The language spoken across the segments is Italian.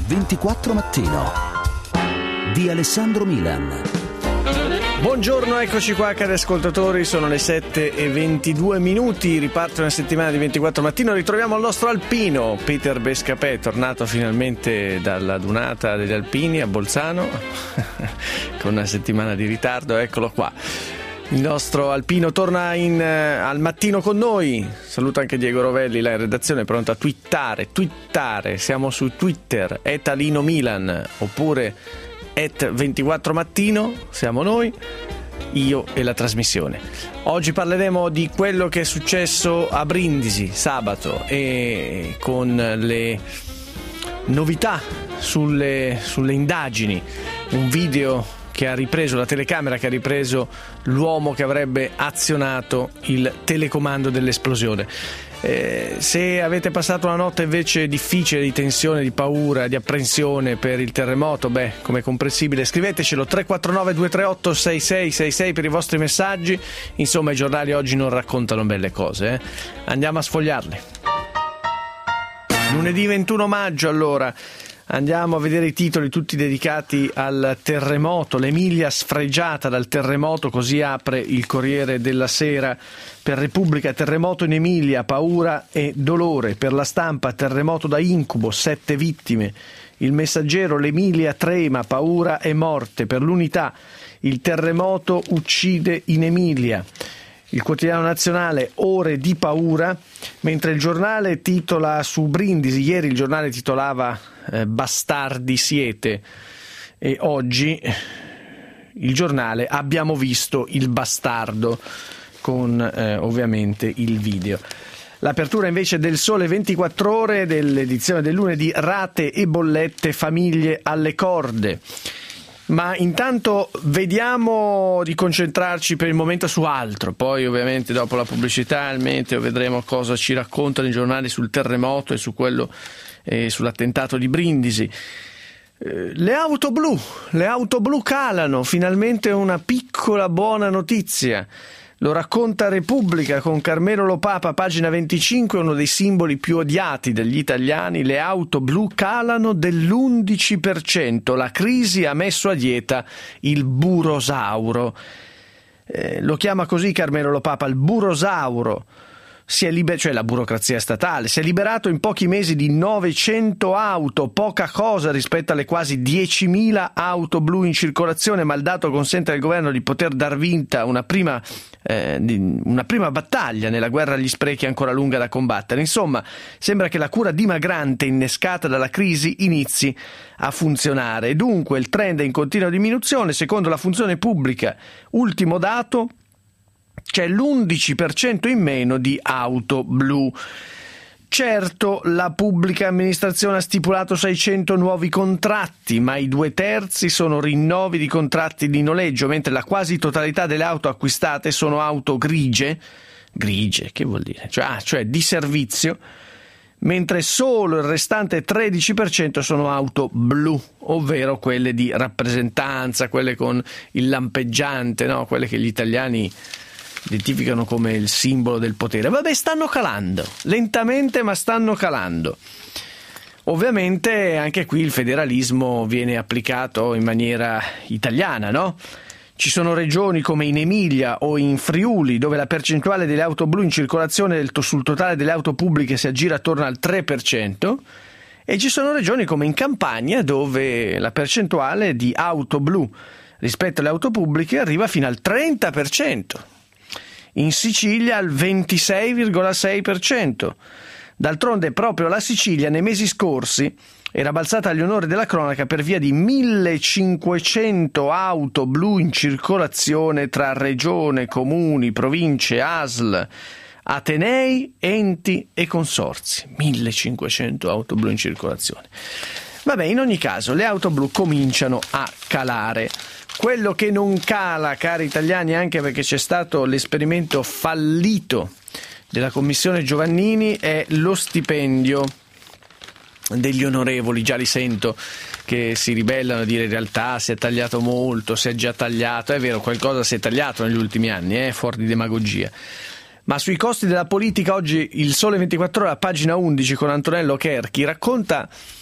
24 Mattino di Alessandro Milan. Buongiorno, eccoci qua cari ascoltatori, sono le 7:22, riparte una settimana di 24 Mattino, ritroviamo il nostro alpino Peter Bescapè, tornato finalmente dalla dunata degli alpini a Bolzano con una settimana di ritardo, eccolo qua. Il nostro alpino torna al mattino con noi. Saluto anche Diego Rovelli, là in redazione, pronto a twittare. Siamo su Twitter, @AlinoMilan oppure @24mattino, siamo noi, io e la trasmissione. Oggi parleremo di quello che è successo a Brindisi sabato e con le novità sulle indagini, un video che ha ripreso, la telecamera che ha ripreso l'uomo che avrebbe azionato il telecomando dell'esplosione. Se avete passato una notte invece difficile, di tensione, di paura, di apprensione per il terremoto, come comprensibile, scrivetecelo 349 238 6666 per i vostri messaggi. Insomma, i giornali oggi non raccontano belle cose, Andiamo a sfogliarli. Lunedì 21 maggio, allora. Andiamo a vedere i titoli tutti dedicati al terremoto, l'Emilia sfregiata dal terremoto, così apre il Corriere della Sera. Per Repubblica, terremoto in Emilia, paura e dolore. Per La Stampa, terremoto da incubo, 7 vittime. Il Messaggero, l'Emilia trema, paura e morte. Per l'Unità, il terremoto uccide in Emilia. Il Quotidiano Nazionale, ore di paura, mentre il giornale titola su Brindisi. Ieri il giornale titolava bastardi siete, e oggi il giornale abbiamo visto il bastardo, con ovviamente il video. L'apertura invece del Sole 24 Ore dell'edizione del lunedì, rate e bollette, famiglie alle corde. Ma intanto vediamo di concentrarci per il momento su altro, poi ovviamente dopo la pubblicità, il meteo, vedremo cosa ci raccontano i giornali sul terremoto e su quello sull'attentato di Brindisi. Le auto blu calano, finalmente una piccola buona notizia. Lo racconta Repubblica con Carmelo Lopapa, pagina 25, uno dei simboli più odiati degli italiani. Le auto blu calano dell'11%, la crisi ha messo a dieta il burosauro. Lo chiama così Carmelo Lopapa, il burosauro. Cioè la burocrazia statale, si è liberato in pochi mesi di 900 auto, poca cosa rispetto alle quasi 10.000 auto blu in circolazione, ma il dato consente al governo di poter dar vinta una prima battaglia nella guerra agli sprechi ancora lunga da combattere. Insomma, sembra che la cura dimagrante innescata dalla crisi inizi a funzionare e dunque il trend è in continua diminuzione. Secondo la funzione pubblica, ultimo dato, c'è l'11% in meno di auto blu. Certo, la pubblica amministrazione ha stipulato 600 nuovi contratti, ma i 2/3 sono rinnovi di contratti di noleggio, mentre la quasi totalità delle auto acquistate sono auto grigie, che vuol dire? Cioè di servizio, mentre solo il restante 13% sono auto blu, ovvero quelle di rappresentanza, quelle con il lampeggiante, no? Quelle che gli italiani identificano come il simbolo del potere. Stanno calando, lentamente ma stanno calando. Ovviamente anche qui il federalismo viene applicato in maniera italiana, no? Ci sono regioni come in Emilia o in Friuli dove la percentuale delle auto blu in circolazione sul totale delle auto pubbliche si aggira attorno al 3%, e ci sono regioni come in Campania dove la percentuale di auto blu rispetto alle auto pubbliche arriva fino al 30%. In Sicilia al 26,6%. D'altronde proprio la Sicilia nei mesi scorsi era balzata agli onori della cronaca per via di 1.500 auto blu in circolazione tra regione, comuni, province, ASL, atenei, enti e consorzi. 1.500 auto blu in circolazione. In ogni caso le auto blu cominciano a calare. Quello che non cala, cari italiani, anche perché c'è stato l'esperimento fallito della Commissione Giovannini, è lo stipendio degli onorevoli. Già li sento che si ribellano a dire in realtà si è tagliato molto, si è già tagliato. È vero, qualcosa si è tagliato negli ultimi anni, fuori di demagogia. Ma sui costi della politica oggi il Sole 24 Ore, a pagina 11, con Antonello Cherchi, racconta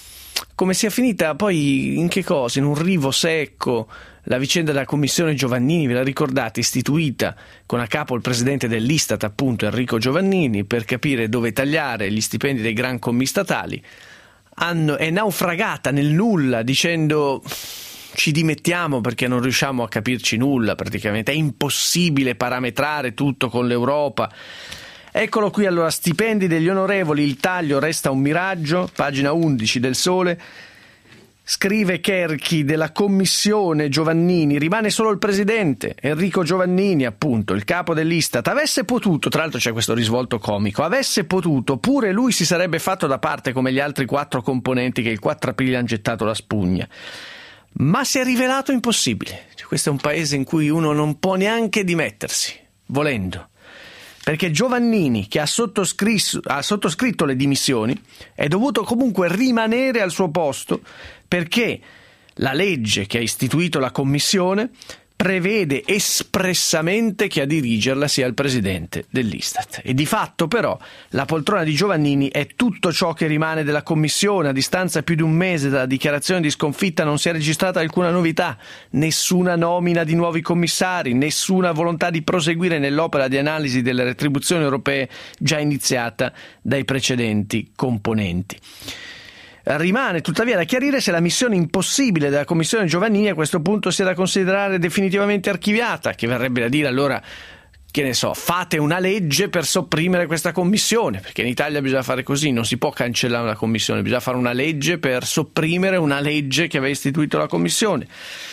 come sia finita poi in che cosa? In un rivo secco. La vicenda della commissione Giovannini, ve la ricordate, istituita con a capo il presidente dell'Istat, appunto Enrico Giovannini, per capire dove tagliare gli stipendi dei gran commistatali, è naufragata nel nulla dicendo ci dimettiamo perché non riusciamo a capirci nulla, praticamente è impossibile parametrare tutto con l'Europa. Eccolo qui allora, stipendi degli onorevoli, il taglio resta un miraggio, pagina 11 del Sole. Scrive Cherchi della commissione Giovannini, rimane solo il presidente, Enrico Giovannini appunto, il capo dell'Istat. Avesse potuto, tra l'altro c'è questo risvolto comico, avesse potuto, pure lui si sarebbe fatto da parte come gli altri 4 componenti che il 4 aprile hanno gettato la spugna. Ma si è rivelato impossibile. Questo è un paese in cui uno non può neanche dimettersi, volendo. Perché Giovannini, che ha sottoscritto le dimissioni, è dovuto comunque rimanere al suo posto perché la legge che ha istituito la commissione prevede espressamente che a dirigerla sia il presidente dell'Istat. E di fatto però la poltrona di Giovannini è tutto ciò che rimane della commissione. A distanza più di un mese dalla dichiarazione di sconfitta non si è registrata alcuna novità, nessuna nomina di nuovi commissari, nessuna volontà di proseguire nell'opera di analisi delle retribuzioni europee già iniziata dai precedenti componenti. Rimane tuttavia da chiarire se la missione impossibile della commissione Giovannini a questo punto sia da considerare definitivamente archiviata, che verrebbe da dire allora, che ne so, fate una legge per sopprimere questa commissione, perché in Italia bisogna fare così, non si può cancellare una commissione, bisogna fare una legge per sopprimere una legge che aveva istituito la commissione.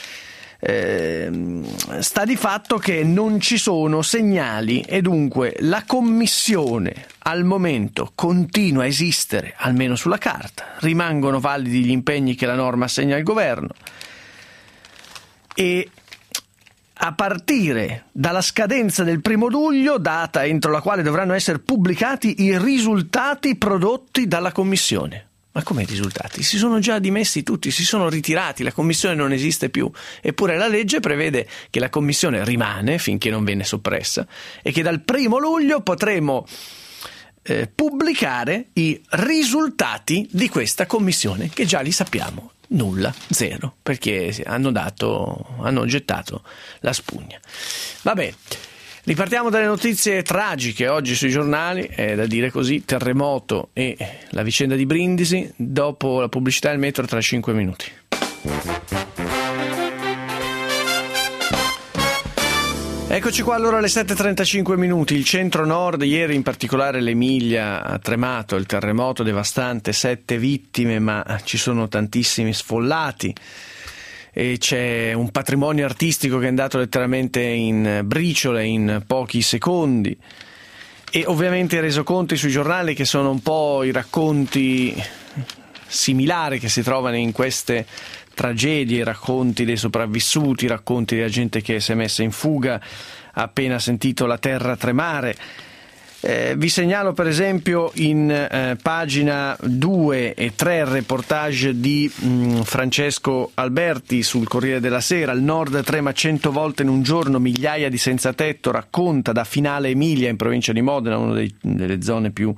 Sta di fatto che non ci sono segnali e dunque la commissione al momento continua a esistere, almeno sulla carta, rimangono validi gli impegni che la norma assegna al governo e a partire dalla scadenza del 1 luglio, data entro la quale dovranno essere pubblicati i risultati prodotti dalla commissione. Ma come i risultati? Si sono già dimessi tutti, si sono ritirati, la commissione non esiste più. Eppure la legge prevede che la commissione rimane finché non viene soppressa e che dal 1 luglio potremo pubblicare i risultati di questa commissione, che già li sappiamo. Nulla, zero, perché hanno gettato la spugna. Vabbè. Ripartiamo dalle notizie tragiche oggi sui giornali, è da dire così, terremoto e la vicenda di Brindisi, dopo la pubblicità del metro tra 5 minuti. Eccoci qua allora alle 7:35 minuti, il centro-nord, ieri in particolare l'Emilia ha tremato, il terremoto devastante, 7 vittime ma ci sono tantissimi sfollati. E c'è un patrimonio artistico che è andato letteralmente in briciole in pochi secondi e ovviamente i resoconti sui giornali che sono un po' i racconti similari che si trovano in queste tragedie, i racconti dei sopravvissuti, i racconti della gente che si è messa in fuga appena sentito la terra tremare. Vi segnalo per esempio in pagina 2 e 3 il reportage di Francesco Alberti sul Corriere della Sera. Il nord trema 100 volte in un giorno, migliaia di senza tetto, racconta da Finale Emilia in provincia di Modena, una delle zone più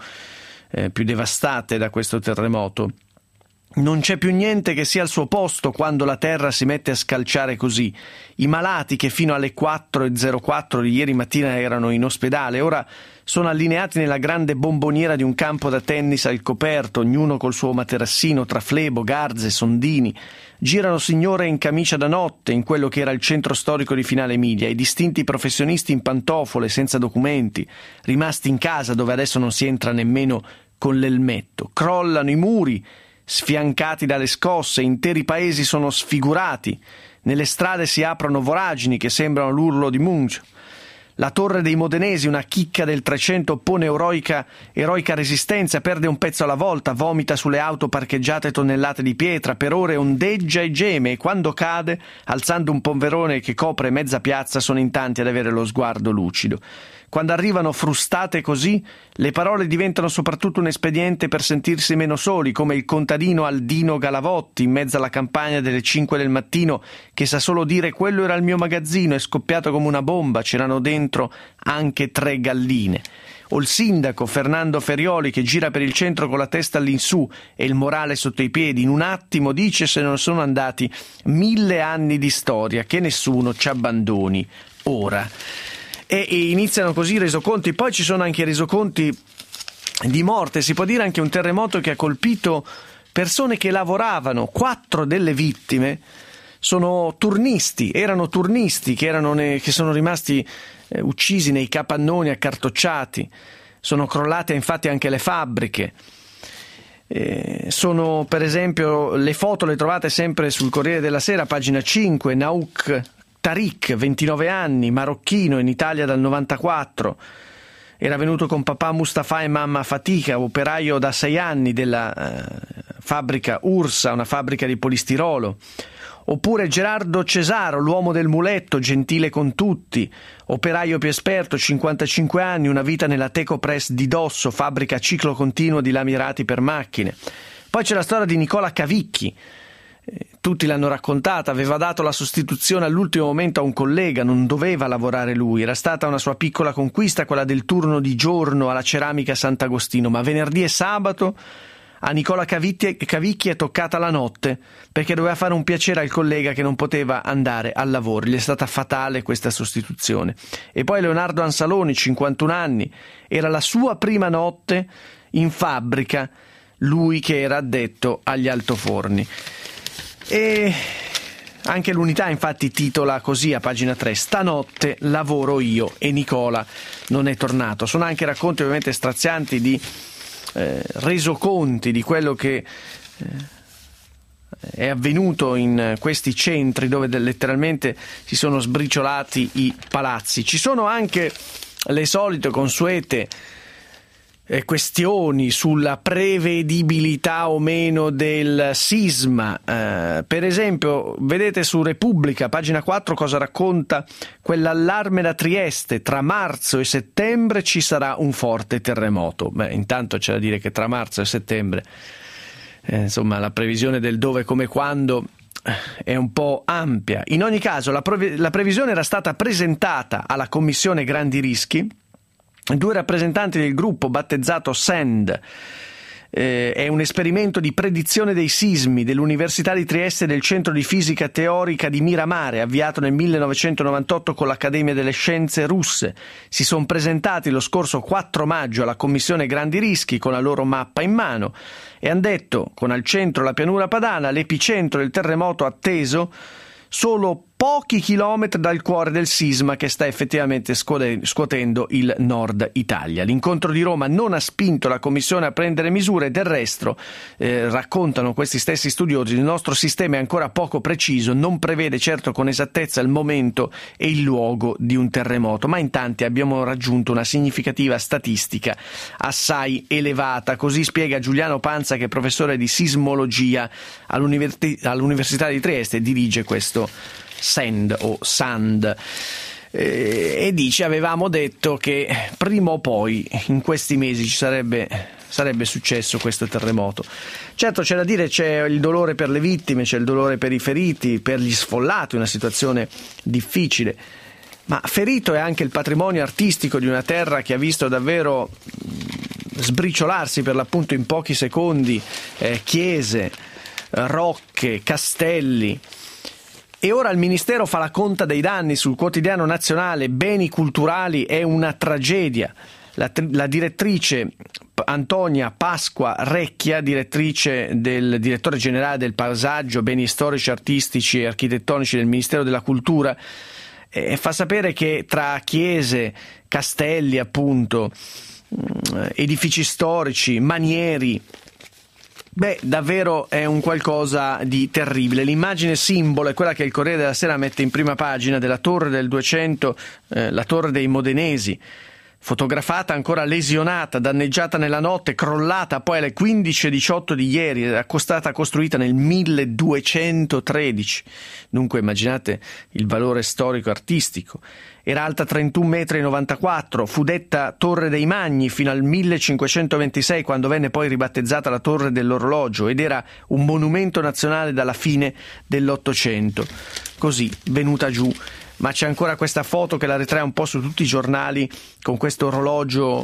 devastate da questo terremoto. Non c'è più niente che sia al suo posto quando la terra si mette a scalciare così. I malati che fino alle 4:04 di ieri mattina erano in ospedale, ora sono allineati nella grande bomboniera di un campo da tennis al coperto, ognuno col suo materassino tra flebo, garze, sondini. Girano signore in camicia da notte in quello che era il centro storico di Finale Emilia, i distinti professionisti in pantofole, senza documenti, rimasti in casa dove adesso non si entra nemmeno con l'elmetto. Crollano i muri, sfiancati dalle scosse, interi paesi sono sfigurati, nelle strade si aprono voragini che sembrano l'urlo di Munch. La torre dei modenesi, una chicca del 300, oppone eroica resistenza, perde un pezzo alla volta, vomita sulle auto parcheggiate tonnellate di pietra, per ore ondeggia e geme e quando cade, alzando un polverone che copre mezza piazza, sono in tanti ad avere lo sguardo lucido. Quando arrivano frustate così, le parole diventano soprattutto un espediente per sentirsi meno soli, come il contadino Aldino Galavotti in mezzo alla campagna delle 5 del mattino che sa solo dire «quello era il mio magazzino, è scoppiato come una bomba, c'erano dentro anche 3 galline». o il sindaco Fernando Ferioli che gira per il centro con la testa all'insù e il morale sotto i piedi, in un attimo dice se non sono andati 1000 anni di storia, che nessuno ci abbandoni ora. E iniziano così i resoconti. Poi ci sono anche i resoconti di morte, si può dire anche un terremoto che ha colpito persone che lavoravano. 4 delle vittime erano turnisti che sono rimasti uccisi nei capannoni accartocciati. Sono crollate infatti anche le fabbriche. Sono per esempio le foto, le trovate sempre sul Corriere della Sera, pagina 5. Naouk Tariq, 29 anni, marocchino, in Italia dal 94. Era venuto con papà Mustafa e mamma Fatica, operaio da 6 anni della fabbrica Ursa, una fabbrica di polistirolo. Oppure Gerardo Cesaro, l'uomo del muletto, gentile con tutti, operaio più esperto, 55 anni, una vita nella Tecopress di Dosso, fabbrica a ciclo continuo di lamirati per macchine. Poi c'è la storia di Nicola Cavicchi. Tutti l'hanno raccontata, aveva dato la sostituzione all'ultimo momento a un collega, non doveva lavorare lui, era stata una sua piccola conquista quella del turno di giorno alla ceramica Sant'Agostino, ma venerdì e sabato a Nicola Cavicchi è toccata la notte perché doveva fare un piacere al collega che non poteva andare al lavoro, gli è stata fatale questa sostituzione. E poi Leonardo Ansaloni, 51 anni, era la sua prima notte in fabbrica, lui che era addetto agli altoforni. E anche l'Unità infatti titola così a pagina 3: stanotte lavoro io e Nicola non è tornato. Sono anche racconti ovviamente strazianti di resoconti di quello che è avvenuto in questi centri dove letteralmente si sono sbriciolati i palazzi. Ci sono anche le solite consuete questioni sulla prevedibilità o meno del sisma. Per esempio, vedete su Repubblica, pagina 4, cosa racconta quell'allarme da Trieste: tra marzo e settembre ci sarà un forte terremoto. Intanto c'è da dire che tra marzo e settembre insomma la previsione del dove, come, quando è un po' ampia. In ogni caso la previsione era stata presentata alla Commissione Grandi Rischi. 2 rappresentanti del gruppo battezzato SEND, è un esperimento di predizione dei sismi dell'Università di Trieste e del Centro di Fisica Teorica di Miramare, avviato nel 1998 con l'Accademia delle Scienze russe. Si sono presentati lo scorso 4 maggio alla Commissione Grandi Rischi con la loro mappa in mano e hanno detto: con al centro la pianura padana, l'epicentro del terremoto atteso solo pochi chilometri dal cuore del sisma che sta effettivamente scuotendo il nord Italia. L'incontro di Roma non ha spinto la Commissione a prendere misure, del resto, raccontano questi stessi studiosi, il nostro sistema è ancora poco preciso, non prevede certo con esattezza il momento e il luogo di un terremoto, ma in tanti abbiamo raggiunto una significativa statistica assai elevata. Così spiega Giuliano Panza, che è professore di sismologia all'Università di Trieste e dirige questo SEND o SAND, e dice: avevamo detto che prima o poi in questi mesi ci sarebbe successo questo terremoto. Certo, c'è da dire, c'è il dolore per le vittime, c'è il dolore per i feriti, per gli sfollati, una situazione difficile, ma ferito è anche il patrimonio artistico di una terra che ha visto davvero sbriciolarsi per l'appunto in pochi secondi chiese, rocche, castelli. E ora il Ministero fa la conta dei danni. Sul quotidiano nazionale: beni culturali è una tragedia. La direttrice Antonia Pasqua Recchia, direttore generale del paesaggio, beni storici, artistici e architettonici del Ministero della Cultura, fa sapere che tra chiese, castelli appunto, edifici storici, manieri, davvero è un qualcosa di terribile. L'immagine simbolo è quella che il Corriere della Sera mette in prima pagina della Torre del 200, la Torre dei Modenesi, fotografata ancora lesionata, danneggiata nella notte, crollata poi alle 15:18 di ieri, era stata costruita nel 1213. Dunque immaginate il valore storico-artistico. Era alta 31,94 m, fu detta Torre dei Magni fino al 1526, quando venne poi ribattezzata la Torre dell'Orologio, ed era un monumento nazionale dalla fine dell'800. Così, venuta giù. Ma c'è ancora questa foto che la ritrae un po' su tutti i giornali, con questo orologio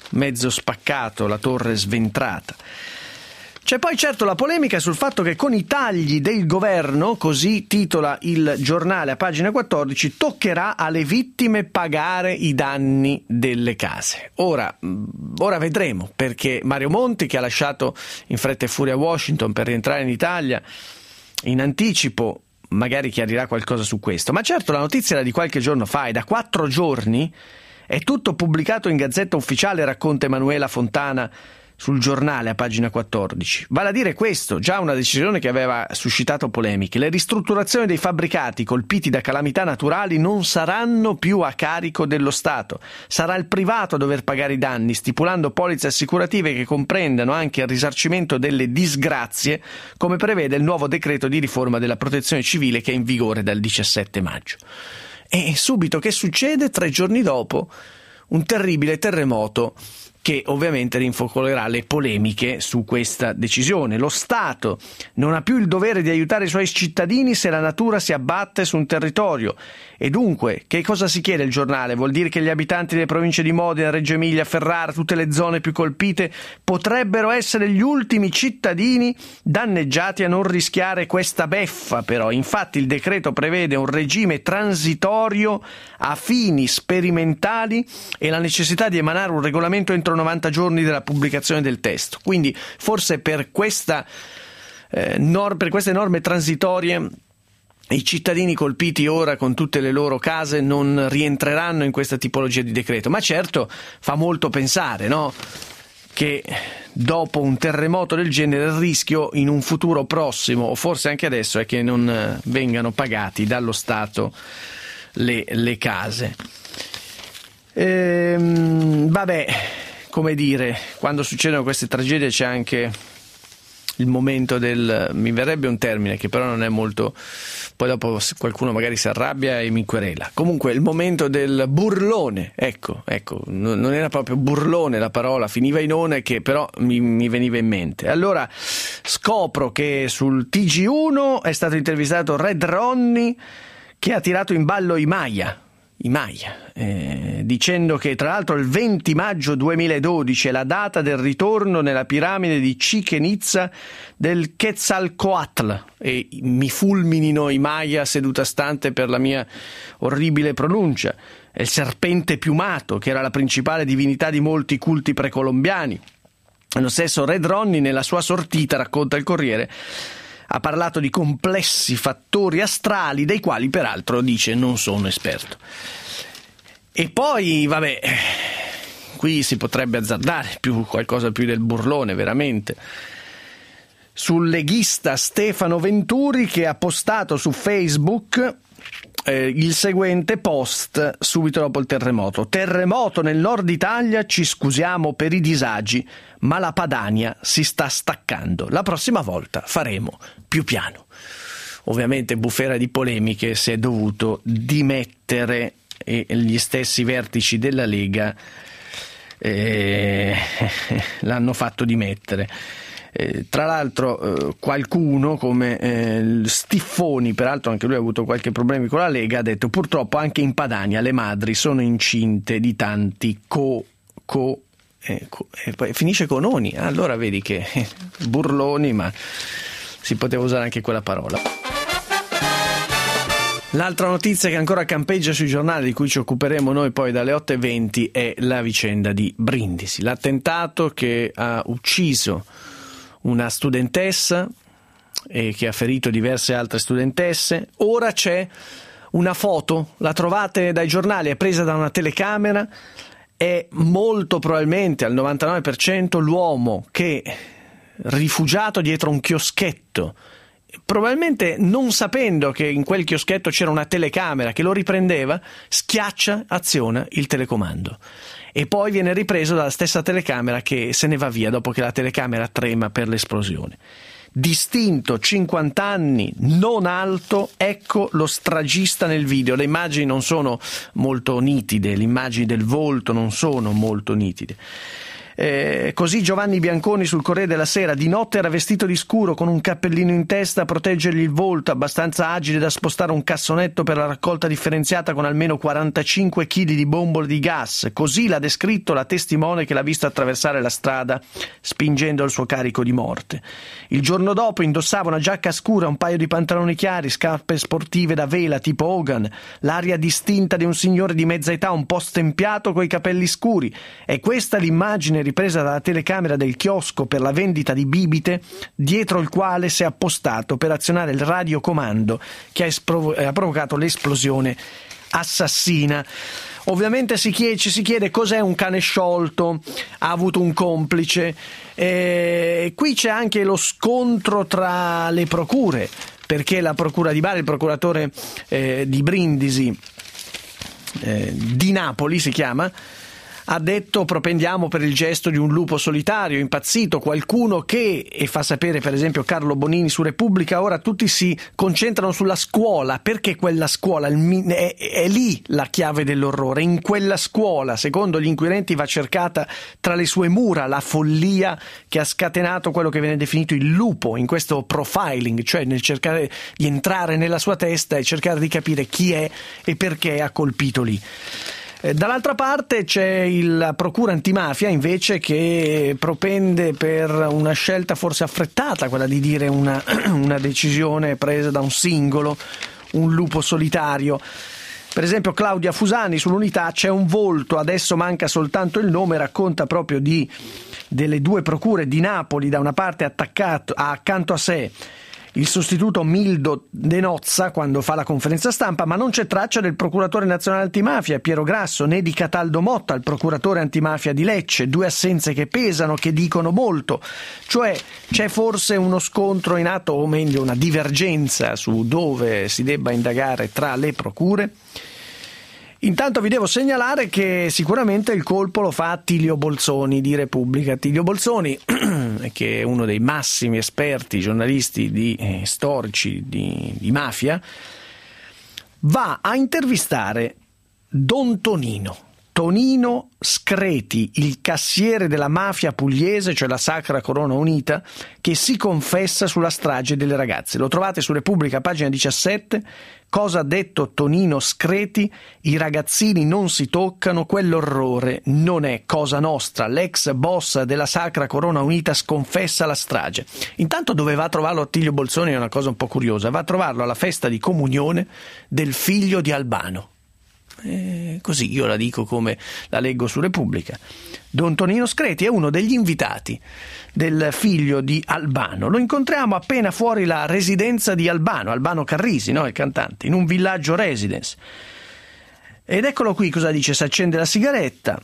mezzo spaccato, la torre sventrata. C'è poi certo la polemica sul fatto che con i tagli del governo, così titola il giornale a pagina 14, toccherà alle vittime pagare i danni delle case. Ora vedremo, perché Mario Monti, che ha lasciato in fretta e furia Washington per rientrare in Italia in anticipo, magari chiarirà qualcosa su questo. Ma certo la notizia era di qualche giorno fa e da 4 giorni è tutto pubblicato in Gazzetta Ufficiale, racconta Emanuela Fontana sul giornale a pagina 14. Vale a dire questo, già una decisione che aveva suscitato polemiche. Le ristrutturazioni dei fabbricati colpiti da calamità naturali non saranno più a carico dello Stato. Sarà il privato a dover pagare i danni, stipulando polizze assicurative che comprendano anche il risarcimento delle disgrazie, come prevede il nuovo decreto di riforma della protezione civile che è in vigore dal 17 maggio. E subito che succede? 3 giorni dopo, un terribile terremoto che ovviamente rinfocolerà le polemiche su questa decisione. Lo Stato non ha più il dovere di aiutare i suoi cittadini se la natura si abbatte su un territorio. E dunque, che cosa si chiede il giornale? Vuol dire che gli abitanti delle province di Modena, Reggio Emilia, Ferrara, tutte le zone più colpite, potrebbero essere gli ultimi cittadini danneggiati a non rischiare questa beffa, però. Infatti il decreto prevede un regime transitorio a fini sperimentali e la necessità di emanare un regolamento entro 90 giorni dalla pubblicazione del testo. Quindi forse per queste norme transitorie i cittadini colpiti ora con tutte le loro case non rientreranno in questa tipologia di decreto. Ma certo fa molto pensare, no? Che dopo un terremoto del genere il rischio in un futuro prossimo, o forse anche adesso, è che non vengano pagati dallo Stato le case. Vabbè, come dire, quando succedono queste tragedie c'è anche il momento mi verrebbe un termine che però non è molto, poi dopo qualcuno magari si arrabbia e mi querela. Comunque il momento del burlone, ecco, non era proprio burlone la parola, finiva in one, che però mi veniva in mente. Allora scopro che sul TG1 è stato intervistato Red Ronnie, che ha tirato in ballo i Maya, dicendo che tra l'altro il 20 maggio 2012 è la data del ritorno nella piramide di Chichen Itza del Quetzalcoatl, e mi fulminino i Maya seduta stante per la mia orribile pronuncia. È il serpente piumato, che era la principale divinità di molti culti precolombiani. Lo stesso Red Ronnie nella sua sortita, racconta il Corriere, ha parlato di complessi fattori astrali dei quali peraltro dice non sono esperto. E poi vabbè, qui si potrebbe azzardare qualcosa più del burlone veramente, sul leghista Stefano Venturi, che ha postato su Facebook il seguente post subito dopo il terremoto: terremoto nel nord Italia, ci scusiamo per i disagi, ma la Padania si sta staccando, la prossima volta faremo più piano. Ovviamente bufera di polemiche, si è dovuto dimettere e gli stessi vertici della Lega l'hanno fatto dimettere. Tra l'altro qualcuno come Stiffoni, peraltro anche lui ha avuto qualche problemi con la Lega, ha detto purtroppo anche in Padania le madri sono incinte di tanti e poi finisce con oni. Allora vedi che burloni, ma si poteva usare anche quella parola. L'altra notizia che ancora campeggia sui giornali, di cui ci occuperemo noi poi dalle 8:20, è la vicenda di Brindisi, l'attentato che ha ucciso una studentessa e che ha ferito diverse altre studentesse. Ora c'è una foto, la trovate dai giornali, è presa da una telecamera, è molto probabilmente al 99% l'uomo che, rifugiato dietro un chioschetto, probabilmente non sapendo che in quel chioschetto c'era una telecamera che lo riprendeva, schiaccia, aziona il telecomando. E poi viene ripreso dalla stessa telecamera che se ne va via dopo che la telecamera trema per l'esplosione. Distinto, 50 anni, non alto, ecco lo stragista nel video. Le immagini non sono molto nitide, le immagini del volto non sono molto nitide. Così Giovanni Bianconi sul Corriere della Sera: di notte era vestito di scuro con un cappellino in testa a proteggergli il volto, abbastanza agile da spostare un cassonetto per la raccolta differenziata con almeno 45 kg di bombole di gas. Così l'ha descritto la testimone che l'ha visto attraversare la strada spingendo il suo carico di morte. Il giorno dopo indossava una giacca scura, un paio di pantaloni chiari, scarpe sportive da vela tipo Hogan, l'aria distinta di un signore di mezza età un po' stempiato coi capelli scuri. È questa l'immagine ripresa dalla telecamera del chiosco per la vendita di bibite, dietro il quale si è appostato per azionare il radiocomando che ha provocato l'esplosione assassina. Ovviamente ci si chiede cos'è un cane sciolto, ha avuto un complice. Qui c'è anche lo scontro tra le procure, perché la procura di Bari, il procuratore di Brindisi, di Napoli si chiama, ha detto: propendiamo per il gesto di un lupo solitario, impazzito, qualcuno che, e fa sapere per esempio Carlo Bonini su Repubblica, ora tutti si concentrano sulla scuola, perché quella scuola è lì la chiave dell'orrore. In quella scuola, secondo gli inquirenti, va cercata tra le sue mura la follia che ha scatenato quello che viene definito il lupo in questo profiling, cioè nel cercare di entrare nella sua testa e cercare di capire chi è e perché ha colpito lì. Dall'altra parte c'è la procura antimafia invece, che propende per una scelta forse affrettata, quella di dire una decisione presa da un singolo, un lupo solitario. Per esempio Claudia Fusani sull'Unità: c'è un volto, adesso manca soltanto il nome, racconta proprio delle due procure di Napoli, da una parte accanto a sé il sostituto Mildo De Nozza quando fa la conferenza stampa, ma non c'è traccia del procuratore nazionale antimafia Piero Grasso, né di Cataldo Motta, il procuratore antimafia di Lecce. Due assenze che pesano, che dicono molto. Cioè c'è forse uno scontro in atto, o meglio una divergenza su dove si debba indagare tra le procure. Intanto vi devo segnalare che sicuramente il colpo lo fa Attilio Bolzoni di Repubblica. Attilio Bolzoni, che è uno dei massimi esperti giornalisti storici di mafia, va a intervistare Don Tonino Screti, il cassiere della mafia pugliese, cioè la Sacra Corona Unita, che si confessa sulla strage delle ragazze. Lo trovate su Repubblica, pagina 17. Cosa ha detto Tonino Screti? I ragazzini non si toccano, quell'orrore non è cosa nostra. L'ex boss della Sacra Corona Unita sconfessa la strage. Intanto dove va a trovarlo Attilio Bolzoni è una cosa un po' curiosa. Va a trovarlo alla festa di comunione del figlio di Albano. Così io la dico come la leggo su Repubblica. Don Tonino Screti è uno degli invitati del figlio di Albano. Lo incontriamo appena fuori la residenza di Albano Carrisi, no? Il cantante, in un villaggio residence. Ed eccolo qui cosa dice: si accende la sigaretta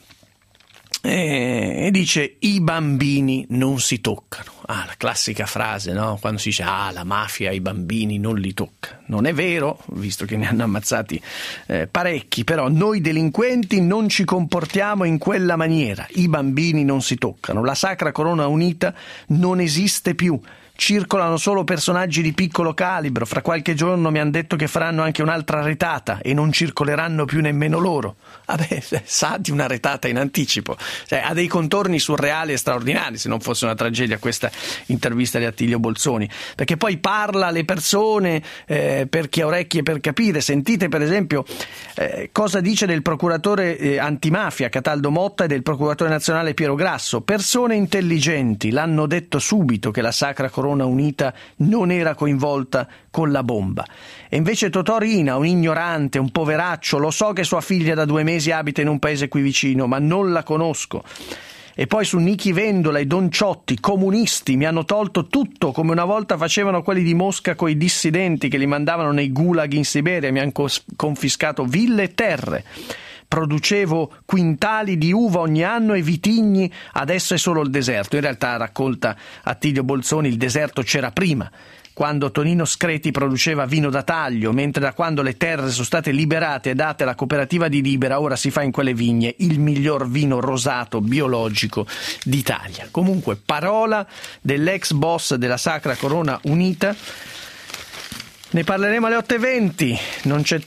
e dice: i bambini non si toccano. La classica frase, no? Quando si dice la mafia i bambini non li tocca. Non è vero, visto che ne hanno ammazzati parecchi, però noi delinquenti non ci comportiamo in quella maniera. I bambini non si toccano. La Sacra Corona Unita non esiste più. Circolano solo personaggi di piccolo calibro. Fra qualche giorno mi hanno detto che faranno anche un'altra retata e non circoleranno più nemmeno loro. Sa di una retata in anticipo. Cioè, ha dei contorni surreali e straordinari, se non fosse una tragedia questa intervista di Attilio Bolzoni, perché poi parla alle persone per chi ha orecchie per capire. Sentite per esempio cosa dice del procuratore antimafia Cataldo Motta e del procuratore nazionale Piero Grasso. Persone intelligenti, l'hanno detto subito che la Sacra Corona Unita non era coinvolta con la bomba. E invece Totò Riina, un ignorante, un poveraccio: lo so che sua figlia da 2 mesi abita in un paese qui vicino, ma non la conosco. E poi su Nichi Vendola e Don Ciotti: comunisti, mi hanno tolto tutto, come una volta facevano quelli di Mosca coi dissidenti che li mandavano nei gulag in Siberia, mi hanno confiscato ville e terre. Producevo quintali di uva ogni anno e vitigni, adesso è solo il deserto. In realtà, racconta Attilio Bolzoni, il deserto c'era prima, quando Tonino Screti produceva vino da taglio, mentre da quando le terre sono state liberate e date alla cooperativa di Libera, ora si fa in quelle vigne il miglior vino rosato biologico d'Italia. Comunque, parola dell'ex boss della Sacra Corona Unita. Ne parleremo alle 8:20. Non c'è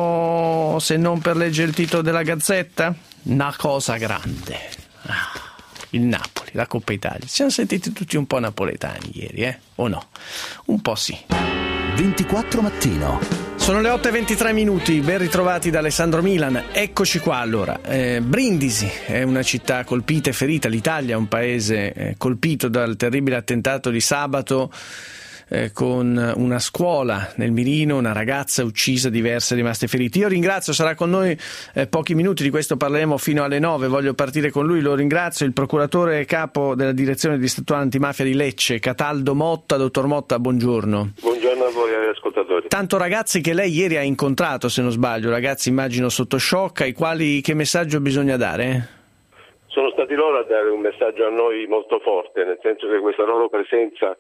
tempo se non per leggere il titolo della Gazzetta. Una cosa grande. il Napoli, la Coppa Italia. Ci siamo sentiti tutti un po' napoletani ieri, o no? Un po' sì. 24 Mattino. Sono le 8:23, ben ritrovati da Alessandro Milan. Eccoci qua allora. Brindisi è una città colpita e ferita, l'Italia è un paese colpito dal terribile attentato di sabato, con una scuola nel mirino, una ragazza uccisa, diverse rimaste ferite. Io ringrazio, sarà con noi pochi minuti, di questo parleremo fino alle 9, voglio partire con lui, lo ringrazio, il procuratore capo della direzione distrettuale antimafia di Lecce, Cataldo Motta. Dottor Motta, buongiorno. Buongiorno a voi ascoltatori. Tanto ragazzi che lei ieri ha incontrato, se non sbaglio, ragazzi immagino sotto shock, ai quali che messaggio bisogna dare? Sono stati loro a dare un messaggio a noi molto forte, nel senso che questa loro presenza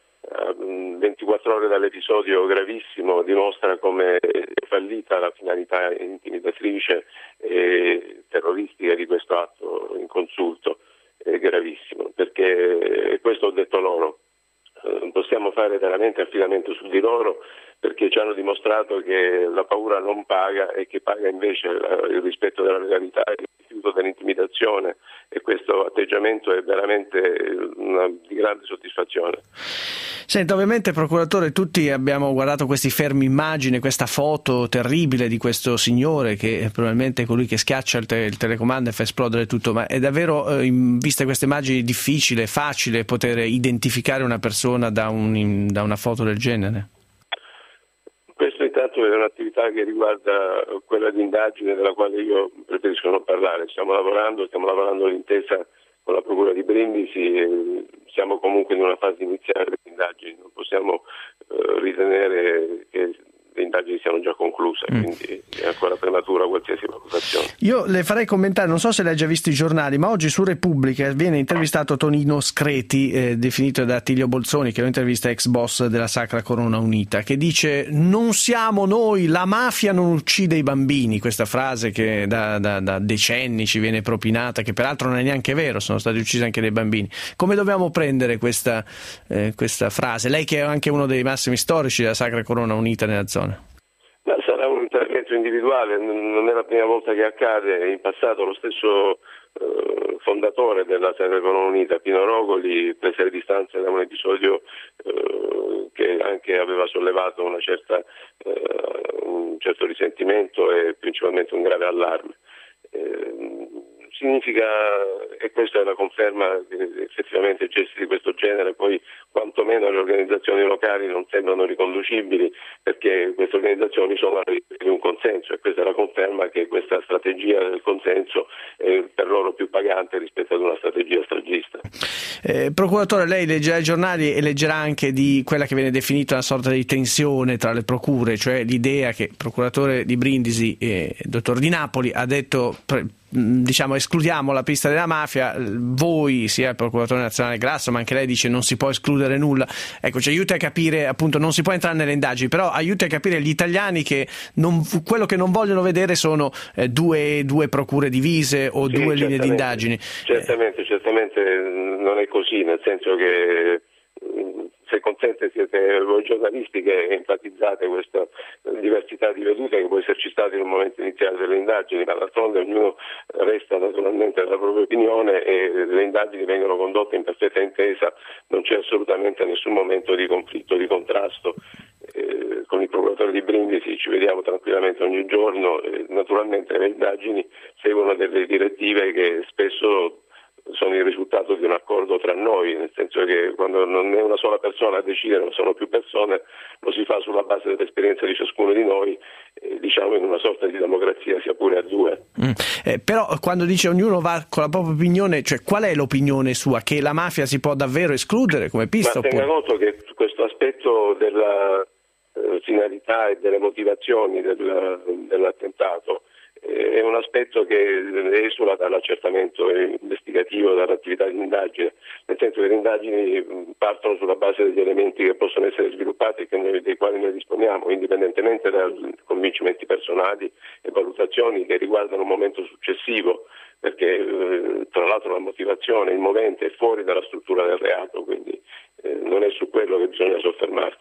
24 ore dall'episodio gravissimo dimostra come è fallita la finalità intimidatrice e terroristica di questo atto inconsulto. È gravissimo, perché questo ho detto loro, non possiamo fare veramente affidamento su di loro, perché ci hanno dimostrato che la paura non paga e che paga invece il rispetto della legalità, il rifiuto dell'intimidazione, e questo atteggiamento è veramente di grande soddisfazione. Senta, ovviamente procuratore, tutti abbiamo guardato questi fermi immagini, questa foto terribile di questo signore che è probabilmente colui che schiaccia il telecomando e fa esplodere tutto, ma è davvero, viste queste immagini, difficile, facile poter identificare una persona da una foto del genere? Questo intanto è un'attività che riguarda quella di indagine della quale io preferisco non parlare. Stiamo lavorando d'intesa con la Procura di Brindisi e siamo comunque in una fase iniziale delle indagini. Non possiamo ritenere che le indagini siano già concluse, quindi è ancora prematura qualsiasi valutazione. Io le farei commentare, non so se lei ha già visto i giornali, ma oggi su Repubblica viene intervistato Tonino Screti, definito da Attilio Bolzoni, che lo intervista, ex boss della Sacra Corona Unita, che dice: non siamo noi, la mafia non uccide i bambini. Questa frase che da decenni ci viene propinata, che peraltro non è neanche vero, sono stati uccisi anche dei bambini. Come dobbiamo prendere questa frase? Lei che è anche uno dei massimi storici della Sacra Corona Unita nella zona. Ma sarà un intervento individuale, non è la prima volta che accade. In passato lo stesso fondatore della Sacra Corona Unita, Pino Rogoli, prese le distanze da un episodio che anche aveva sollevato un certo risentimento e principalmente un grave allarme. Significa, e questa è la conferma, che effettivamente gesti di questo genere poi quantomeno le organizzazioni locali non sembrano riconducibili, perché queste organizzazioni sono di un consenso, e questa è la conferma che questa strategia del consenso è per loro più pagante rispetto ad una strategia stragista. Procuratore, lei leggerà i giornali e leggerà anche di quella che viene definita una sorta di tensione tra le procure, cioè l'idea che il procuratore di Brindisi e il dottor Di Napoli ha detto, escludiamo la pista della mafia, voi, sia il procuratore nazionale Grasso, ma anche lei dice non si può escludere nulla. Ecco, ci aiuti a capire, appunto, non si può entrare nelle indagini, però aiuti a capire gli italiani che quello che non vogliono vedere sono due procure divise o due linee di indagini. Certamente non è così, nel senso che se consente siete voi giornalisti che enfatizzate questa diversità di vedute che può esserci stata in un momento iniziale delle indagini, ma d'altronde ognuno resta naturalmente nella propria opinione e le indagini vengono condotte in perfetta intesa, non c'è assolutamente nessun momento di conflitto, di contrasto. Con il procuratore di Brindisi ci vediamo tranquillamente ogni giorno, naturalmente le indagini seguono delle direttive che spesso sono il risultato di un accordo tra noi, nel senso che quando non è una sola persona a decidere, ma sono più persone, lo si fa sulla base dell'esperienza di ciascuno di noi, in una sorta di democrazia sia pure a due. Però quando dice ognuno va con la propria opinione, cioè qual è l'opinione sua? Che la mafia si può davvero escludere come pista? Ma tenga conto che questo aspetto della finalità e delle motivazioni dell'attentato è un aspetto che esula dall'accertamento investigativo, dall'attività di indagine, nel senso che le indagini partono sulla base degli elementi che possono essere sviluppati e dei quali noi disponiamo, indipendentemente dai convincimenti personali e valutazioni che riguardano un momento successivo, perché tra l'altro la motivazione, il movente è fuori dalla struttura del reato, quindi non è su quello che bisogna soffermarsi.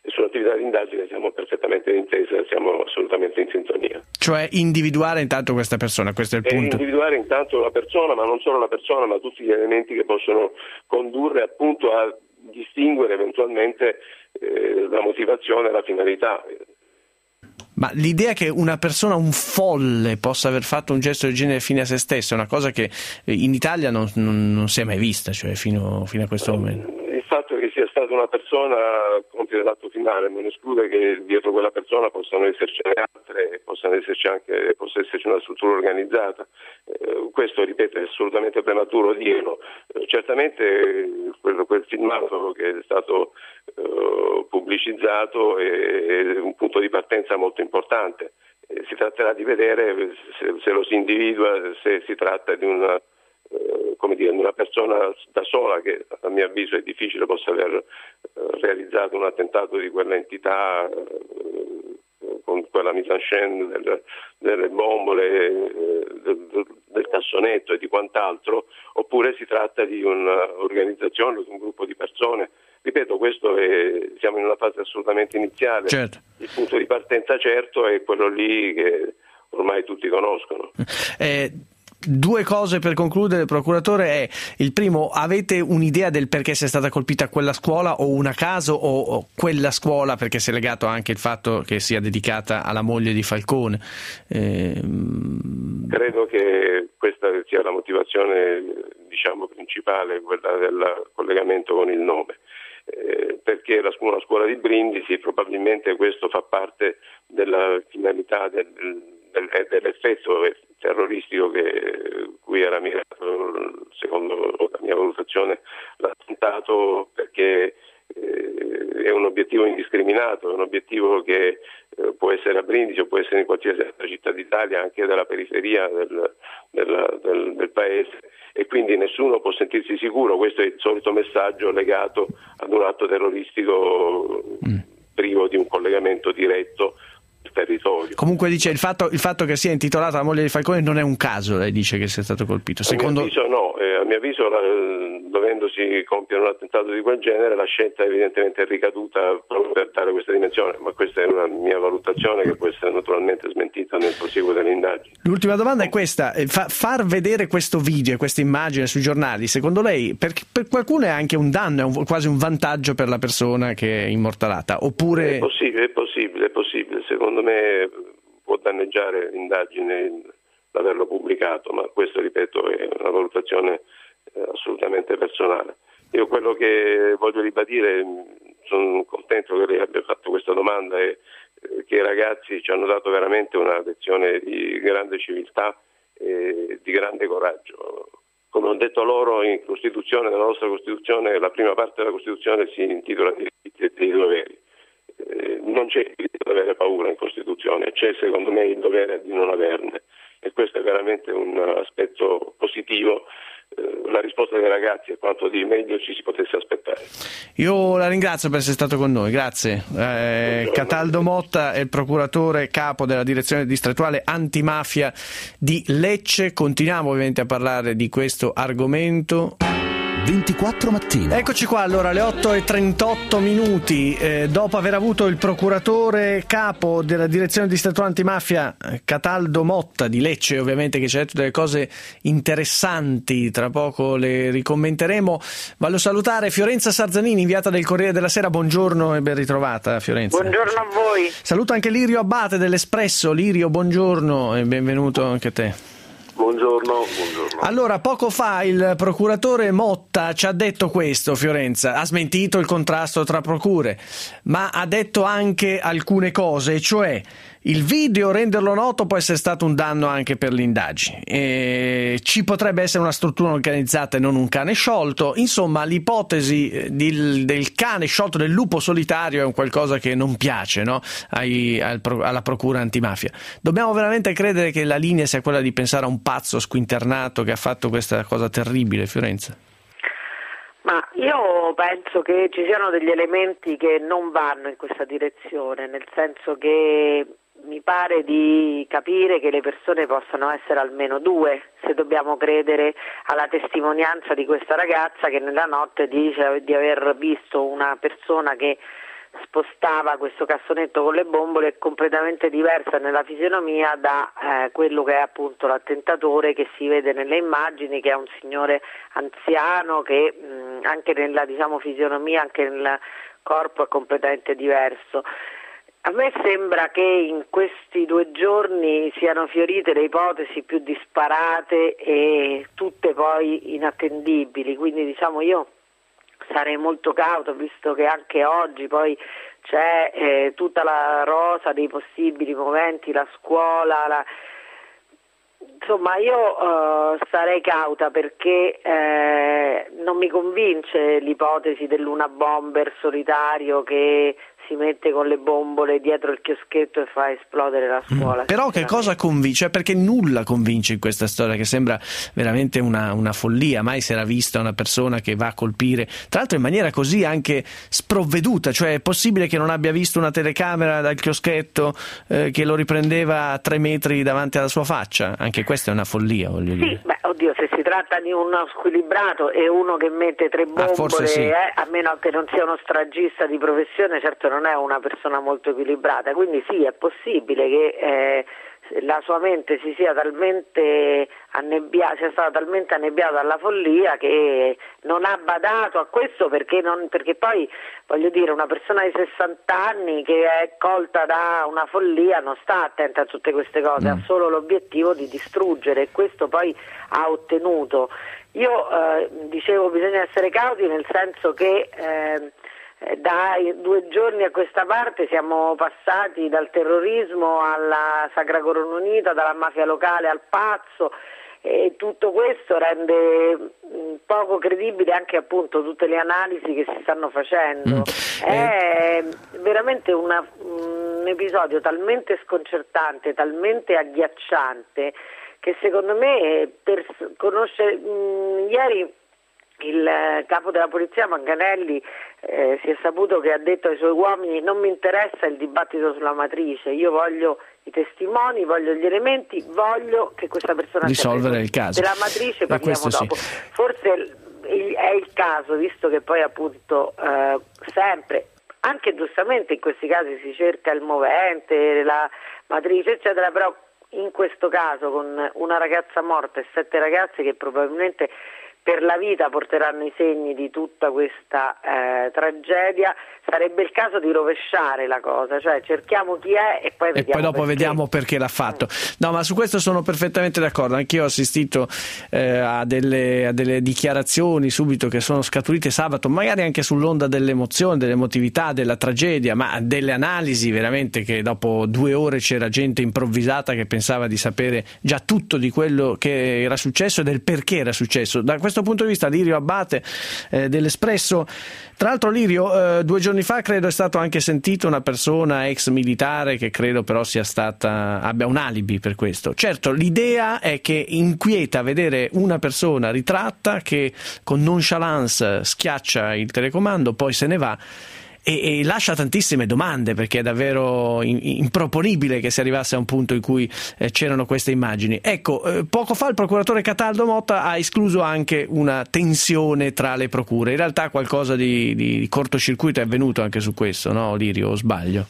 sull'attività di indagine siamo perfettamente d'intesa, siamo assolutamente in sintonia. Cioè individuare intanto questa persona, questo è il punto. Individuare intanto la persona, ma non solo la persona, ma tutti gli elementi che possono condurre appunto a distinguere eventualmente la motivazione e la finalità. Ma l'idea che una persona, un folle, possa aver fatto un gesto del genere fine a se stesso è una cosa che in Italia non si è mai vista, cioè fino a questo momento. Il fatto che sia stata una persona a compiere l'atto finale non esclude che dietro quella persona possano esserci altre e possa esserci una struttura organizzata. Questo, ripeto, è assolutamente prematuro dirlo. Certamente quel filmato che è stato pubblicizzato è un punto di partenza molto importante. Si tratterà di vedere se lo si individua, se si tratta di una persona da sola che a mio avviso è difficile possa aver realizzato un attentato di quell'entità con quella mise en scène delle bombole, del cassonetto e di quant'altro, oppure si tratta di un'organizzazione, di un gruppo di persone. Ripeto, siamo in una fase assolutamente iniziale. Certo. Il punto di partenza certo è quello lì che ormai tutti conoscono. Due cose per concludere, procuratore. Il primo, avete un'idea del perché sia stata colpita quella scuola, o una caso, o quella scuola perché si è legato anche il fatto che sia dedicata alla moglie di Falcone? Credo che questa sia la motivazione, principale, quella del collegamento con il nome. Perché una scuola di Brindisi, probabilmente questo fa parte della finalità dell'effetto terroristico cui era mirato, secondo la mia valutazione, l'attentato, perché è un obiettivo indiscriminato, è un obiettivo che può essere a Brindisi o può essere in qualsiasi altra città d'Italia, anche della periferia del paese, e quindi nessuno può sentirsi sicuro. Questo è il solito messaggio legato ad un atto terroristico privo di un collegamento diretto al territorio. Comunque dice il fatto che sia intitolata La moglie di Falcone non è un caso, lei dice che sia stato colpito. A mio avviso no, a mio avviso dovendosi compiere un attentato di quel genere la scelta evidentemente è ricaduta proprio per dare questa dimensione, ma questa è una mia valutazione che può essere naturalmente smentita nel prosieguo delle indagini. L'ultima domanda è questa: far vedere questo video e questa immagine sui giornali, secondo lei per qualcuno è anche un danno, è quasi un vantaggio per la persona che è immortalata, oppure... È possibile, secondo me può danneggiare l'indagine l'averlo pubblicato, ma questo, ripeto, è una valutazione assolutamente personale. Io quello che voglio ribadire, sono contento che lei abbia fatto questa domanda, è che i ragazzi ci hanno dato veramente una lezione di grande civiltà e di grande coraggio. Come ho detto loro, in Costituzione, nella nostra Costituzione, la prima parte della Costituzione si intitola Diritti e dei doveri. Non c'è il diritto di avere paura in Costituzione, c'è secondo me il dovere di non averne, e questo è veramente un aspetto positivo. La risposta dei ragazzi è quanto di meglio ci si potesse aspettare. Io la ringrazio per essere stato con noi, grazie. Cataldo Motta è il procuratore capo della direzione distrettuale antimafia di Lecce. Continuiamo ovviamente a parlare di questo argomento. 24 mattino. Eccoci qua, allora alle 8:38, dopo aver avuto il procuratore capo della direzione distrettuale antimafia Cataldo Motta di Lecce, ovviamente, che ci ha detto delle cose interessanti, tra poco le ricommenteremo. Voglio salutare Fiorenza Sarzanini, inviata del Corriere della Sera. Buongiorno e ben ritrovata, Fiorenza. Buongiorno a voi. Saluto anche Lirio Abbate dell'Espresso. Lirio, buongiorno e benvenuto anche a te. Buongiorno. Allora, poco fa il procuratore Motta ci ha detto questo, Fiorenza, ha smentito il contrasto tra procure, ma ha detto anche alcune cose, cioè il video, renderlo noto, può essere stato un danno anche per le indagini. Ci potrebbe essere una struttura organizzata e non un cane sciolto. Insomma, l'ipotesi del cane sciolto, del lupo solitario, è un qualcosa che non piace, no? Alla procura antimafia. Dobbiamo veramente credere che la linea sia quella di pensare a un pazzo squinternato che ha fatto questa cosa terribile, Fiorenza? Ma io penso che ci siano degli elementi che non vanno in questa direzione, nel senso che mi pare di capire che le persone possano essere almeno due, se dobbiamo credere alla testimonianza di questa ragazza che nella notte dice di aver visto una persona che spostava questo cassonetto con le bombole, è completamente diversa nella fisionomia da quello che è appunto l'attentatore che si vede nelle immagini, che è un signore anziano che anche nella fisionomia, anche nel corpo è completamente diverso. A me sembra che in questi 2 giorni siano fiorite le ipotesi più disparate e tutte poi inattendibili, quindi io sarei molto cauto, visto che anche oggi poi c'è tutta la rosa dei possibili momenti, la scuola, insomma io sarei cauta perché non mi convince l'ipotesi dell'una bomber solitario che si mette con le bombole dietro il chioschetto e fa esplodere la scuola. Però che cosa convince? Perché nulla convince in questa storia, che sembra veramente una follia. Mai si era vista una persona che va a colpire, tra l'altro in maniera così anche sprovveduta, cioè è possibile che non abbia visto una telecamera dal chioschetto che lo riprendeva a 3 metri davanti alla sua faccia? Anche questa è una follia, voglio dire. Sì, oddio, se si tratta di uno squilibrato e uno che mette 3 bombole, forse sì. A meno che non sia uno stragista di professione, certo non è una persona molto equilibrata, quindi sì, è possibile che la sua mente si sia talmente sia stata talmente annebbiata dalla follia che non ha badato a questo, perché poi, voglio dire, una persona di 60 anni che è colta da una follia non sta attenta a tutte queste cose, ha solo l'obiettivo di distruggere, e questo poi ha ottenuto. Io dicevo bisogna essere cauti, nel senso che dai 2 giorni a questa parte siamo passati dal terrorismo alla Sacra Corona Unita, dalla mafia locale al pazzo, e tutto questo rende poco credibile anche appunto tutte le analisi che si stanno facendo. È veramente un episodio talmente sconcertante, talmente agghiacciante, che secondo me ieri il capo della polizia Manganelli si è saputo che ha detto ai suoi uomini: non mi interessa il dibattito sulla matrice, io voglio i testimoni, voglio gli elementi, voglio che questa persona risolvere il caso. Della matrice parliamo dopo. Sì. Forse è il caso, visto che poi appunto sempre, anche giustamente in questi casi si cerca il movente, la matrice eccetera, però in questo caso con una ragazza morta e 7 ragazze che probabilmente per la vita porteranno i segni di tutta questa tragedia, sarebbe il caso di rovesciare la cosa, cioè cerchiamo chi è e poi vediamo perché l'ha fatto. No, ma su questo sono perfettamente d'accordo. Anch'io ho assistito a delle dichiarazioni subito che sono scaturite sabato, magari anche sull'onda dell'emozione, dell'emotività, della tragedia, ma delle analisi veramente che dopo 2 ore c'era gente improvvisata che pensava di sapere già tutto di quello che era successo e del perché era successo. Da questo punto di vista Lirio Abbate dell'Espresso, tra l'altro Lirio 2 giorni fa credo è stato anche sentito una persona ex militare che credo però abbia un alibi per questo. Certo, l'idea è che inquieta vedere una persona ritratta che con nonchalance schiaccia il telecomando, poi se ne va e lascia tantissime domande, perché è davvero improponibile che si arrivasse a un punto in cui c'erano queste immagini. Ecco, poco fa il procuratore Cataldo Motta ha escluso anche una tensione tra le procure. In realtà qualcosa di cortocircuito è avvenuto anche su questo, no Lirio, o sbaglio?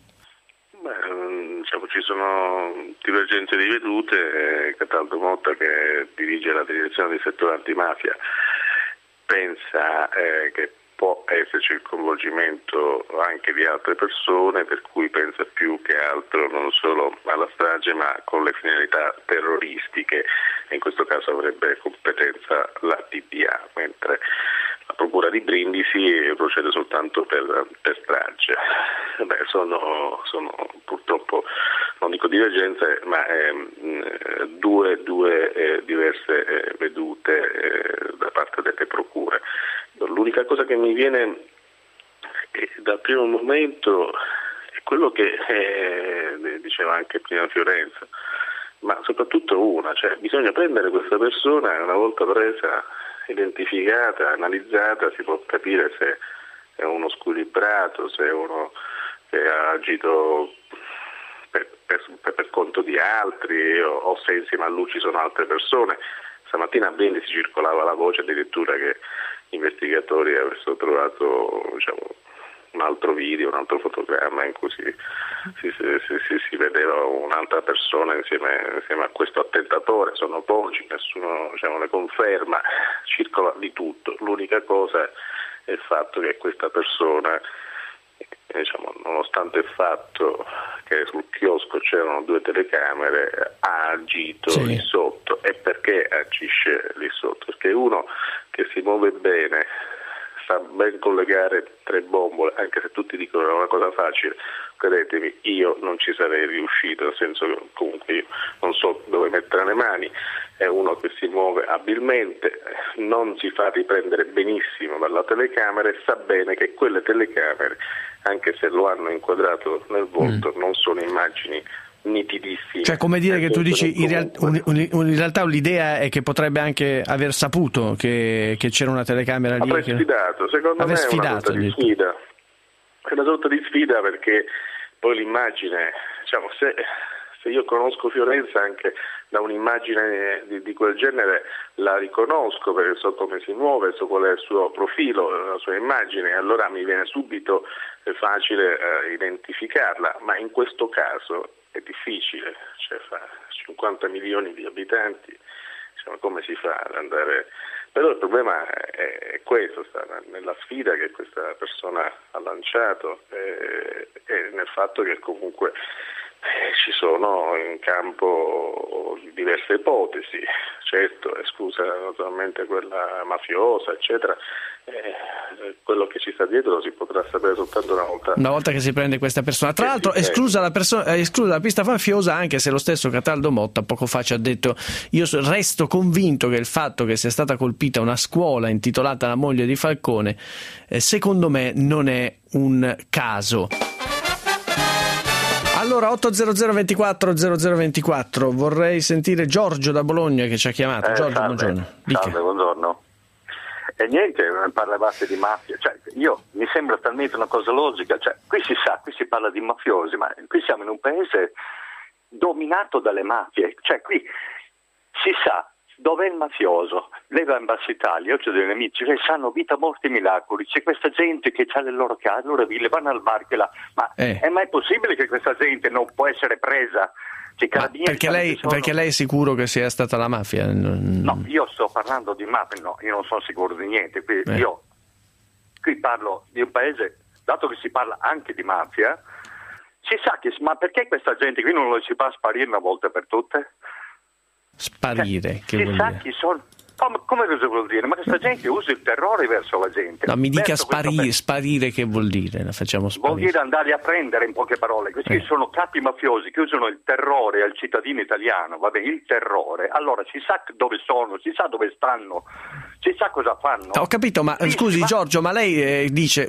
Ci sono divergenze di vedute. Cataldo Motta, che dirige la direzione del settore antimafia, pensa che può esserci il coinvolgimento anche di altre persone, per cui pensa più che altro non solo alla strage ma con le finalità terroristiche, e in questo caso avrebbe competenza la DDA, mentre la procura di Brindisi procede soltanto per strage. Sono purtroppo, non dico divergenze, ma due diverse vedute da parte delle procure. L'unica cosa che mi viene dal primo momento è quello che diceva anche prima Fiorenza, ma soprattutto cioè bisogna prendere questa persona e una volta presa, identificata, analizzata, si può capire se è uno squilibrato, se è uno che ha agito per conto di altri o se insieme a lui ci sono altre persone. Stamattina a Brindisi circolava la voce addirittura che gli investigatori avessero trovato un altro video, un altro fotogramma in cui si vedeva un'altra persona insieme a questo attentatore. Sono voci, nessuno le conferma, circola di tutto. L'unica cosa è il fatto che questa persona, nonostante il fatto che sul chiosco c'erano 2 telecamere, ha agito lì sotto. E perché agisce lì sotto? Perché uno che si muove bene, sa ben collegare 3 bombole, anche se tutti dicono che è una cosa facile, credetemi, io non ci sarei riuscito, nel senso che comunque io non so dove mettere le mani. È uno che si muove abilmente, non si fa riprendere benissimo dalla telecamera e sa bene che quelle telecamere, anche se lo hanno inquadrato nel volto, non sono immagini nitidissime. Cioè, come dire che tu dici, in realtà l'idea è che potrebbe anche aver saputo che c'era una telecamera lì. Avrei sfidato, secondo me è una sorta di sfida. È una sorta di sfida, perché poi l'immagine, se io conosco Fiorenza, anche da un'immagine di quel genere la riconosco, perché so come si muove, so qual è il suo profilo, la sua immagine, allora mi viene subito facile identificarla, ma in questo caso è difficile, fa 50 milioni di abitanti, come si fa ad andare? Però il problema è questo, sta nella sfida che questa persona ha lanciato e nel fatto che comunque ci sono in campo diverse ipotesi, certo, esclusa naturalmente quella mafiosa, eccetera. Quello che ci sta dietro lo si potrà sapere soltanto una volta che si prende questa persona. Tra l'altro esclusa la pista mafiosa, anche se lo stesso Cataldo Motta poco fa ci ha detto: io resto convinto che il fatto che sia stata colpita una scuola intitolata alla moglie di Falcone, secondo me non è un caso. Allora, 800 24 0024, vorrei sentire Giorgio da Bologna che ci ha chiamato. Giorgio, buongiorno. Salve, buongiorno. E niente, parlavate di mafia, mi sembra talmente una cosa logica, qui si parla di mafiosi, ma qui siamo in un paese dominato dalle mafie, qui si sa dov'è il mafioso. Lei va in Bassa Italia, io ho degli amici che sanno vita, morti, miracoli, c'è questa gente che ha le loro case, le loro ville, vanno al bar, ma è mai possibile che questa gente non può essere presa? Perché lei è sicuro che sia stata la mafia? No, io sto parlando di mafia, no, io non sono sicuro di niente. Io qui parlo di un paese, dato che si parla anche di mafia, si sa ma perché questa gente qui non lo si fa sparire una volta per tutte? Sparire, che vuol dire? Si sa chi sono. Come cosa vuol dire? Ma questa gente usa il terrore verso la gente. No, mi dica sparire che vuol dire? La facciamo sparire. Vuol dire andare a prendere, in poche parole. Questi sono capi mafiosi che usano il terrore al cittadino italiano, il terrore. Allora si sa dove sono, si sa dove stanno, si sa cosa fanno. Ho capito, ma scusi Giorgio, ma lei dice,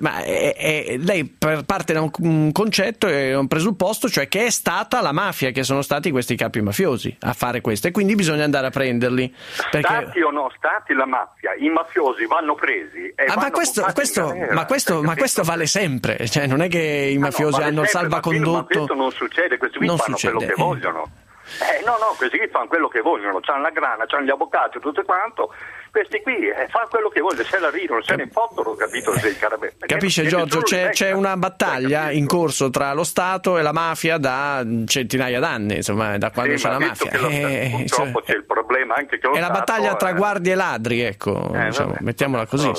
lei parte da un concetto e un presupposto, cioè che è stata la mafia, che sono stati questi capi mafiosi a fare questo, e quindi bisogna andare a prenderli. Stati o no stati la mafia, i mafiosi vanno presi e ma questo vale sempre, non è che i mafiosi hanno il salvacondotto. Ma questo non succede, questi qui fanno quello che vogliono. Questi qui fanno quello che vogliono, c'hanno la grana, c'hanno gli avvocati, tutto quanto. Questi qui fanno quello che vogliono, se la ridono, se ne fottono, capito? Capisce Giorgio, c'è una battaglia in corso tra lo Stato e la mafia da centinaia d'anni, insomma, da quando c'è la mafia. Purtroppo c'è il problema anche che è la battaglia tra guardie e ladri, ecco, mettiamola così.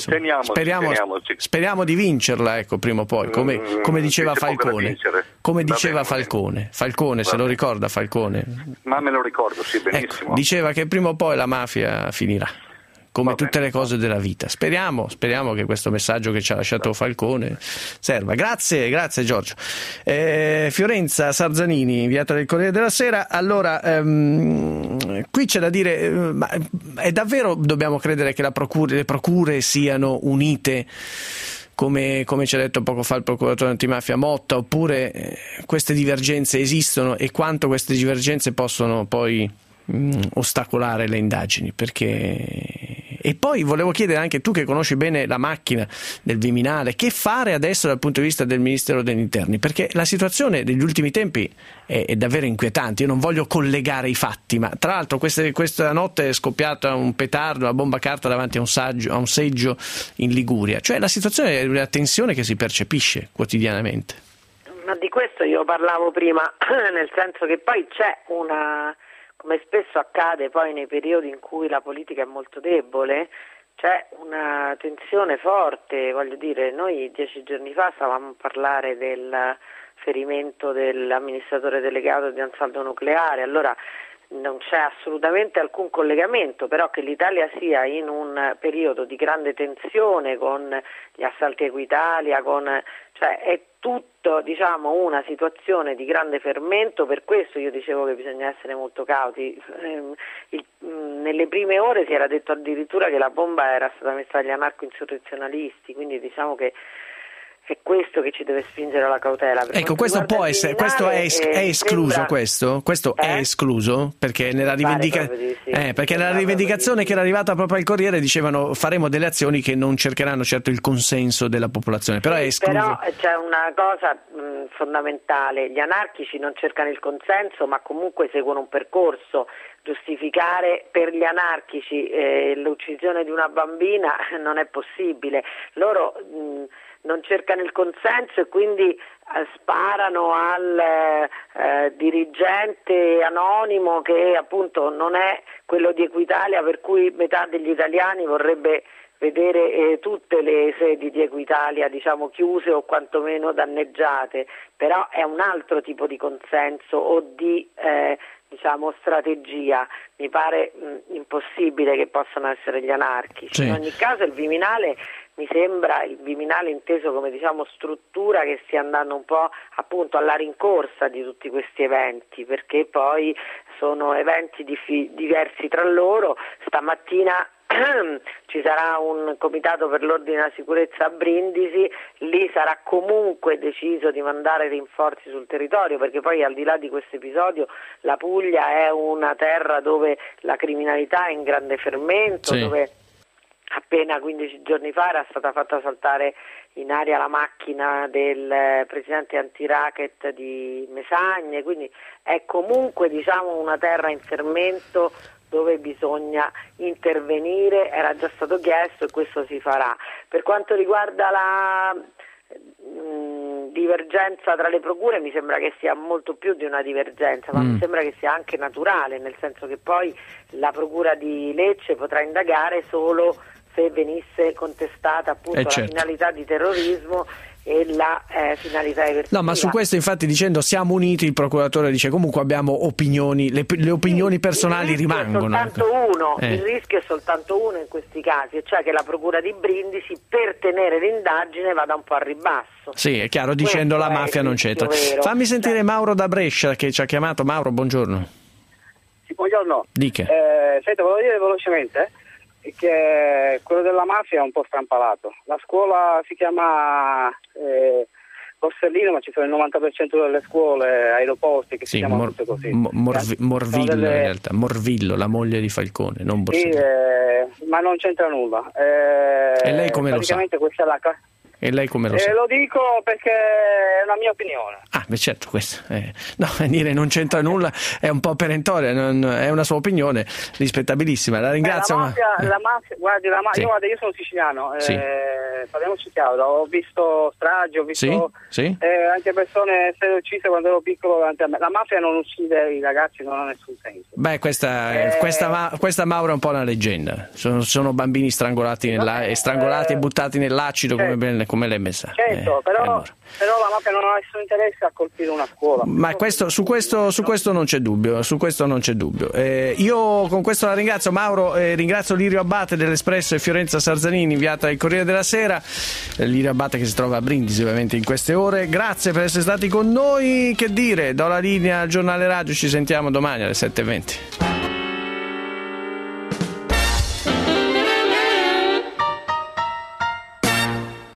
Speriamo di vincerla, ecco, prima o poi, come diceva Falcone. Come diceva Falcone, se lo ricorda Falcone. Ma me lo ricordo, sì, benissimo. Ecco, diceva che prima o poi la mafia finirà, come tutte le cose della vita. Speriamo che questo messaggio che ci ha lasciato Falcone serva. Grazie Giorgio. Fiorenza Sarzanini, inviata del Corriere della Sera. Allora, qui c'è da dire, ma è davvero dobbiamo credere che le procure siano unite, come ci ha detto poco fa il procuratore antimafia Motta, oppure queste divergenze esistono, e quanto queste divergenze possono poi ostacolare le indagini? Perché E poi volevo chiedere anche tu, che conosci bene la macchina del Viminale, che fare adesso dal punto di vista del Ministero degli Interni, perché la situazione degli ultimi tempi è davvero inquietante. Io non voglio collegare i fatti, ma tra l'altro questa notte è scoppiata un petardo, una bomba carta davanti a un seggio in Liguria. Cioè la situazione è una tensione che si percepisce quotidianamente. Ma di questo io parlavo prima, nel senso che poi c'è come spesso accade poi nei periodi in cui la politica è molto debole, c'è una tensione forte. Voglio dire, noi 10 giorni fa stavamo a parlare del ferimento dell'amministratore delegato di Ansaldo Nucleare, allora non c'è assolutamente alcun collegamento, però che l'Italia sia in un periodo di grande tensione con gli assalti a Equitalia, cioè è tutto, diciamo, una situazione di grande fermento. Per questo io dicevo che bisogna essere molto cauti. Nelle prime ore si era detto addirittura che la bomba era stata messa dagli anarco-insurrezionalisti, quindi diciamo che è questo che ci deve spingere alla cautela. Ecco, questo può essere, questo è escluso, questo è escluso, perché nella rivendicazione che era arrivata proprio al Corriere dicevano faremo delle azioni che non cercheranno certo il consenso della popolazione, però è escluso. Però c'è una cosa fondamentale, gli anarchici non cercano il consenso, ma comunque seguono un percorso. Giustificare per gli anarchici l'uccisione di una bambina non è possibile. Loro non cercano il consenso e quindi sparano al dirigente anonimo che appunto non è quello di Equitalia, per cui metà degli italiani vorrebbe vedere tutte le sedi di Equitalia, diciamo, chiuse o quantomeno danneggiate, però è un altro tipo di consenso o di strategia. Mi pare impossibile che possano essere gli anarchici. Sì. In ogni caso il Viminale mi sembra, il Viminale inteso come, diciamo, struttura che stia andando un po' appunto alla rincorsa di tutti questi eventi, perché poi sono eventi diversi tra loro. Stamattina ci sarà un comitato per l'ordine e la sicurezza a Brindisi, lì sarà comunque deciso di mandare rinforzi sul territorio, perché poi al di là di questo episodio la Puglia è una terra dove la criminalità è in grande fermento, sì. Dove appena 15 giorni fa era stata fatta saltare in aria la macchina del presidente anti-racket di Mesagne, quindi è comunque, diciamo, una terra in fermento dove bisogna intervenire, era già stato chiesto e questo si farà. Per quanto riguarda la divergenza tra le procure, mi sembra che sia molto più di una divergenza, ma mi sembra che sia anche naturale, nel senso che poi la procura di Lecce potrà indagare solo se venisse contestata appunto la finalità di terrorismo e la finalità eversiva. No, ma su questo infatti, dicendo siamo uniti, il procuratore dice comunque abbiamo opinioni, le opinioni personali rimangono. Il rischio è soltanto uno in questi casi, e cioè che la procura di Brindisi per tenere l'indagine vada un po' a ribasso. Sì, è chiaro, dicendo la mafia non c'entra. Fammi sentire Mauro da Brescia che ci ha chiamato. Mauro, buongiorno. Sì, buongiorno. Dica. Senta, volevo dire velocemente che quello della mafia è un po' strampalato. La scuola si chiama Borsellino, ma ci sono il 90% delle scuole, aeroporti che si chiamano tutte così. Morvillo in realtà, Morvillo, la moglie di Falcone, non Borsellino. Sì, ma non c'entra nulla. E lei come lo sa? Questa è la E lei come lo sa? Lo dico perché è una mia opinione. Ah, beh, certo, questo no, dire non c'entra nulla è un po' perentoria, è una sua opinione rispettabilissima. La ringrazio. La mafia, guardi, sì. Io sono siciliano, sì. Parliamoci chiaro, ho visto stragi, ho visto sì. Anche persone essere uccise quando ero piccolo davanti a me. La mafia non uccide i ragazzi, non ha nessun senso. Beh, questa Mauro è un po' una leggenda. Sono bambini strangolati e buttati nell'acido, certo. come l'hai messa. Certo, però la mafia non ha nessun interesse a colpire una scuola. Ma su questo non c'è dubbio. Io con questo la ringrazio, Mauro, ringrazio Lirio Abbate dell'Espresso e Fiorenza Sarzanini, inviata al Corriere della Sera. Lirio Abbate che si trova a Brindisi ovviamente in queste ore. Grazie per essere stati con noi. Che dire, do la linea al giornale radio, ci sentiamo domani alle 7:20.